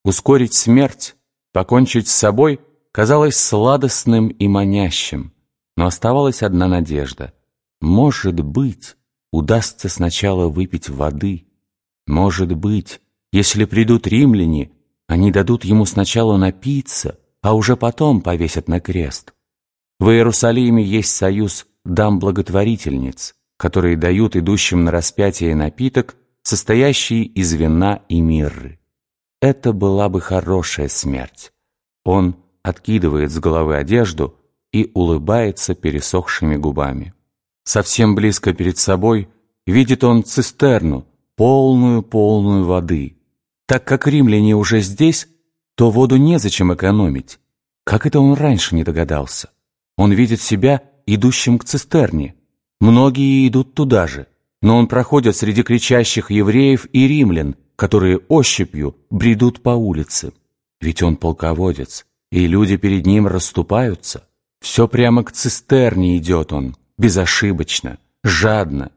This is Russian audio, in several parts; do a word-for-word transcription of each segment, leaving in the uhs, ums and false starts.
Ускорить смерть, покончить с собой казалось сладостным и манящим, но оставалась одна надежда. Может быть, удастся сначала выпить воды. Может быть, если придут римляне, они дадут ему сначала напиться, а уже потом повесят на крест. В Иерусалиме есть союз дам-благотворительниц, которые дают идущим на распятие напиток, состоящий из вина и мирры. Это была бы хорошая смерть. Он откидывает с головы одежду и улыбается пересохшими губами. Совсем близко перед собой видит он цистерну, полную-полную воды. Так как римляне уже здесь, то воду незачем экономить. Как это он раньше не догадался? Он видит себя идущим к цистерне. Многие идут туда же, но он проходит среди кричащих евреев и римлян, которые ощупью бредут по улице. Ведь он полководец, и люди перед ним расступаются. Все прямо к цистерне идет он, безошибочно, жадно.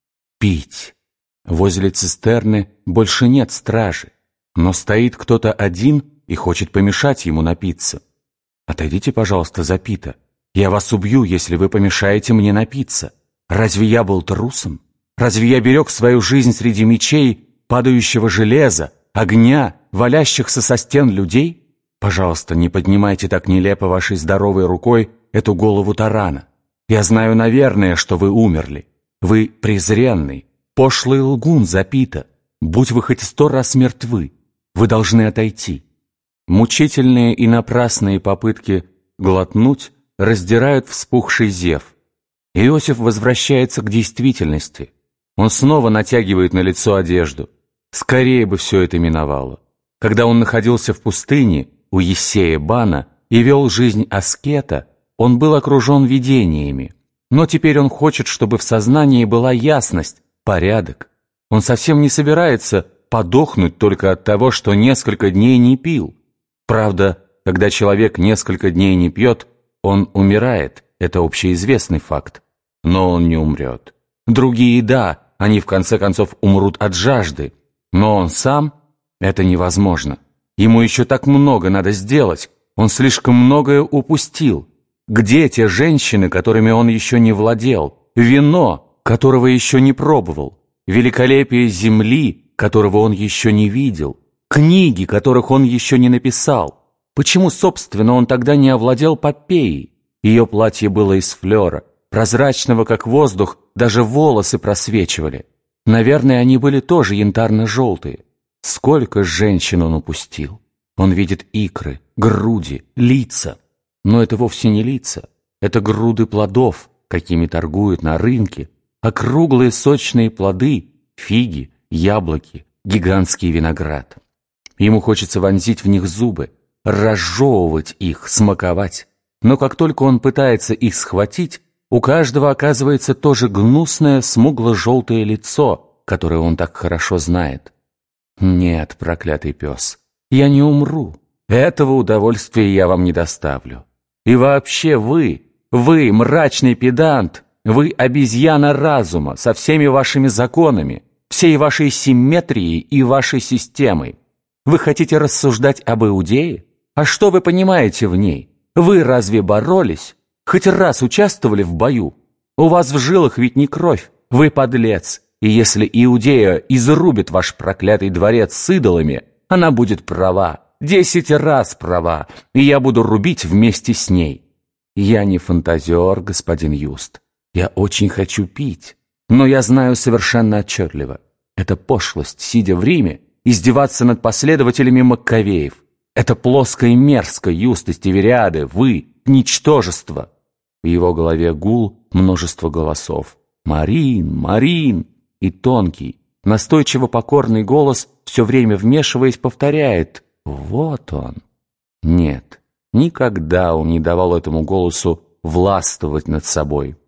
Пить. Возле цистерны больше нет стражи, но стоит кто-то один и хочет помешать ему напиться. «Отойдите, пожалуйста, за Пита. Я вас убью, если вы помешаете мне напиться. Разве я был трусом? Разве я берег свою жизнь среди мечей, падающего железа, огня, валящихся со стен людей? Пожалуйста, не поднимайте так нелепо вашей здоровой рукой эту голову тарана. Я знаю, наверное, что вы умерли. Вы презренный, пошлый лгун за Пита. Будь вы хоть сто раз мертвы, вы должны отойти». Мучительные и напрасные попытки глотнуть раздирают вспухший зев. Иосиф возвращается к действительности. Он снова натягивает на лицо одежду. Скорее бы все это миновало. Когда он находился в пустыне у Ессея Бана и вел жизнь аскета, он был окружен видениями. Но теперь он хочет, чтобы в сознании была ясность, порядок. Он совсем не собирается подохнуть только от того, что несколько дней не пил. Правда, когда человек несколько дней не пьет, он умирает, это общеизвестный факт. Но он не умрет. Другие, да, они в конце концов умрут от жажды. Но он сам — это невозможно. Ему еще так много надо сделать, он слишком многое упустил. Где те женщины, которыми он еще не владел? Вино, которого еще не пробовал? Великолепие земли, которого он еще не видел? Книги, которых он еще не написал? Почему, собственно, он тогда не овладел Попеей? Ее платье было из флера, прозрачного, как воздух, даже волосы просвечивали. Наверное, они были тоже янтарно-желтые. Сколько женщин он упустил! Он видит икры, груди, лица. Но это вовсе не лица, это груды плодов, какими торгуют на рынке, округлые сочные плоды, фиги, яблоки, гигантский виноград. Ему хочется вонзить в них зубы, разжевывать их, смаковать. Но как только он пытается их схватить, у каждого оказывается то же гнусное смугло-желтое лицо, которое он так хорошо знает. Нет, проклятый пес, я не умру. Этого удовольствия я вам не доставлю. И вообще вы, вы, мрачный педант, вы обезьяна разума со всеми вашими законами, всей вашей симметрией и вашей системой. Вы хотите рассуждать об Иудее? А что вы понимаете в ней? Вы разве боролись? Хоть раз участвовали в бою? У вас в жилах ведь не кровь, вы подлец. И если Иудея изрубит ваш проклятый дворец с идолами, она будет права, десять раз права, и я буду рубить вместе с ней. Я не фантазер, господин Юст. Я очень хочу пить, но я знаю совершенно отчетливо. Это пошлость, сидя в Риме, издеваться над последователями Маккавеев. Это плоско и мерзко, Юст из Тивериады, вы, ничтожество. В его голове гул множество голосов. Марин, Марин! И тонкий, настойчиво покорный голос, все время вмешиваясь, повторяет: «Вот он». Нет, никогда он не давал этому голосу властвовать над собой.